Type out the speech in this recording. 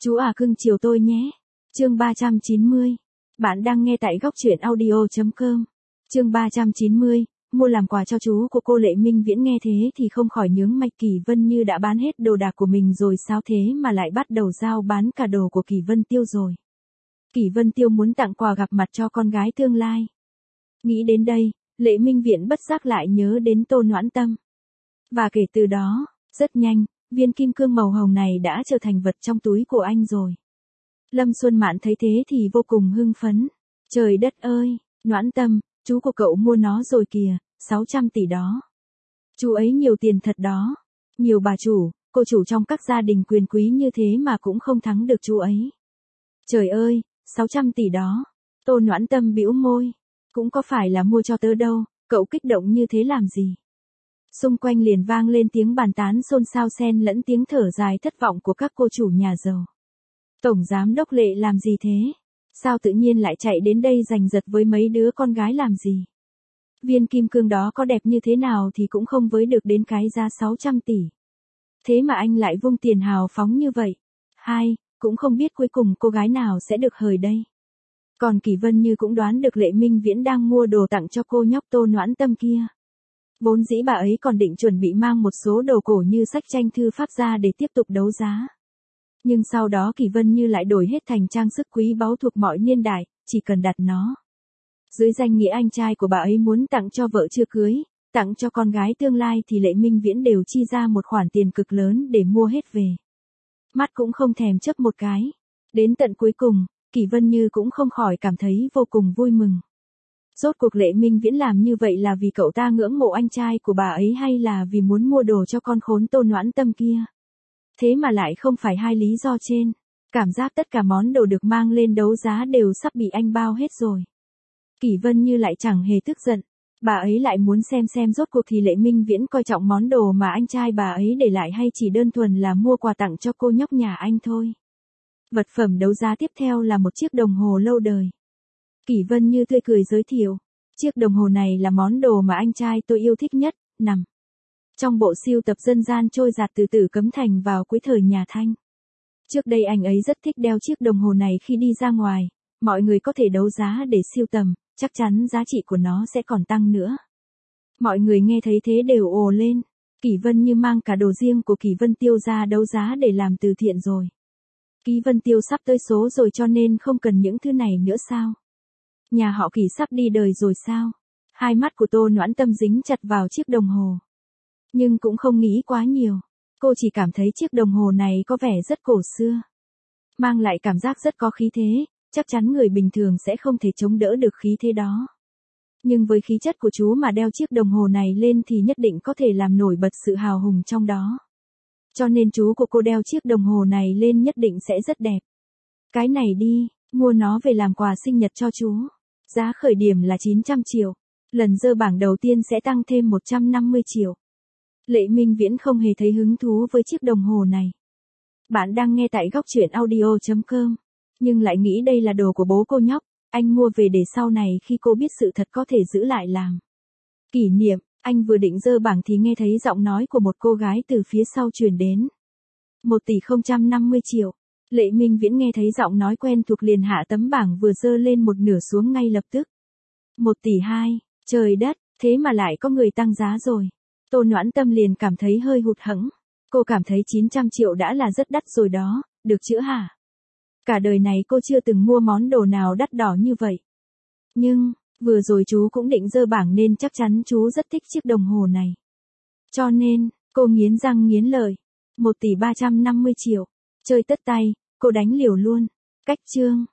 Chú à cưng chiều tôi nhé. Chương 390. Bạn đang nghe tại góc truyện audio.com. Chương 390. Mua làm quà cho chú của cô Lệ Minh Viễn nghe thế thì không khỏi nhướng mày. Kỳ Vân Như đã bán hết đồ đạc của mình rồi sao thế mà lại bắt đầu giao bán cả đồ của Kỳ Vân Tiêu rồi. Kỳ Vân Tiêu muốn tặng quà gặp mặt cho con gái tương lai. Nghĩ đến đây, Lệ Minh Viễn bất giác lại nhớ đến Tô Noãn Tâm. Và kể từ đó, rất nhanh, viên kim cương màu hồng này đã trở thành vật trong túi của anh rồi. Lâm Xuân Mạn thấy thế thì vô cùng hưng phấn. Trời đất ơi, Noãn Tâm, chú của cậu mua nó rồi kìa, 600 tỷ đó. Chú ấy nhiều tiền thật đó. Nhiều bà chủ, cô chủ trong các gia đình quyền quý như thế mà cũng không thắng được chú ấy. Trời ơi, 600 tỷ đó. Tô Noãn Tâm bĩu môi. Cũng có phải là mua cho tớ đâu, cậu kích động như thế làm gì? Xung quanh liền vang lên tiếng bàn tán xôn xao xen lẫn tiếng thở dài thất vọng của các cô chủ nhà giàu. Tổng giám đốc Lệ làm gì thế? Sao tự nhiên lại chạy đến đây giành giật với mấy đứa con gái làm gì? Viên kim cương đó có đẹp như thế nào thì cũng không với được đến cái giá 600 tỷ. Thế mà anh lại vung tiền hào phóng như vậy. Cũng không biết cuối cùng cô gái nào sẽ được hời đây. Còn Kỳ Vân Như cũng đoán được Lệ Minh Viễn đang mua đồ tặng cho cô nhóc Tô Noãn Tâm kia. Vốn dĩ bà ấy còn định chuẩn bị mang một số đồ cổ như sách tranh thư pháp ra để tiếp tục đấu giá. Nhưng sau đó Kỳ Vân Như lại đổi hết thành trang sức quý báu thuộc mọi niên đại, chỉ cần đặt nó. Dưới danh nghĩa anh trai của bà ấy muốn tặng cho vợ chưa cưới, tặng cho con gái tương lai thì Lệ Minh Viễn đều chi ra một khoản tiền cực lớn để mua hết về. Mắt cũng không thèm chớp một cái. Đến tận cuối cùng, Kỳ Vân Như cũng không khỏi cảm thấy vô cùng vui mừng. Rốt cuộc Lệ Minh Viễn làm như vậy là vì cậu ta ngưỡng mộ anh trai của bà ấy hay là vì muốn mua đồ cho con khốn Tô Noãn Tâm kia? Thế mà lại không phải hai lý do trên. Cảm giác tất cả món đồ được mang lên đấu giá đều sắp bị anh bao hết rồi. Kỳ Vân Như lại chẳng hề tức giận. Bà ấy lại muốn xem rốt cuộc thì Lệ Minh Viễn coi trọng món đồ mà anh trai bà ấy để lại hay chỉ đơn thuần là mua quà tặng cho cô nhóc nhà anh thôi. Vật phẩm đấu giá tiếp theo là một chiếc đồng hồ lâu đời. Kỳ Vân Như tươi cười giới thiệu. Chiếc đồng hồ này là món đồ mà anh trai tôi yêu thích nhất, nằm trong bộ sưu tập dân gian trôi dạt từ Tử Cấm Thành vào cuối thời nhà Thanh. Trước đây anh ấy rất thích đeo chiếc đồng hồ này khi đi ra ngoài, mọi người có thể đấu giá để sưu tầm, chắc chắn giá trị của nó sẽ còn tăng nữa. Mọi người nghe thấy thế đều ồ lên. Kỳ Vân Như mang cả đồ riêng của Kỳ Vân Tiêu ra đấu giá để làm từ thiện rồi. Kỳ Vân Tiêu sắp tới số rồi cho nên không cần những thứ này nữa sao? Nhà họ Kỳ sắp đi đời rồi sao? Hai mắt của Tô Noãn Tâm dính chặt vào chiếc đồng hồ. Nhưng cũng không nghĩ quá nhiều. Cô chỉ cảm thấy chiếc đồng hồ này có vẻ rất cổ xưa. Mang lại cảm giác rất có khí thế, chắc chắn người bình thường sẽ không thể chống đỡ được khí thế đó. Nhưng với khí chất của chú mà đeo chiếc đồng hồ này lên thì nhất định có thể làm nổi bật sự hào hùng trong đó. Cho nên chú của cô đeo chiếc đồng hồ này lên nhất định sẽ rất đẹp. Cái này đi, mua nó về làm quà sinh nhật cho chú. Giá khởi điểm là 900 triệu. Lần dơ bảng đầu tiên sẽ tăng thêm 150 triệu. Lệ Minh Viễn không hề thấy hứng thú với chiếc đồng hồ này. Bạn đang nghe tại góc truyện audio.com. Nhưng lại nghĩ đây là đồ của bố cô nhóc. Anh mua về để sau này khi cô biết sự thật có thể giữ lại làm kỷ niệm. Anh vừa định dơ bảng thì nghe thấy giọng nói của một cô gái từ phía sau truyền đến. 1,050 triệu. Lệ Minh Viễn nghe thấy giọng nói quen thuộc liền hạ tấm bảng vừa dơ lên một nửa xuống ngay lập tức. 1,2 tỷ, trời đất, thế mà lại có người tăng giá rồi. Tô Noãn Tâm liền cảm thấy hơi hụt hẫng. Cô cảm thấy 900 triệu đã là rất đắt rồi đó, được chữa hả? Cả đời này cô chưa từng mua món đồ nào đắt đỏ như vậy. Nhưng, vừa rồi chú cũng định dơ bảng nên chắc chắn chú rất thích chiếc đồng hồ này. Cho nên, cô nghiến răng nghiến lợi. 1,350 tỷ. Chơi tất tay, cô đánh liều luôn. Cách chương.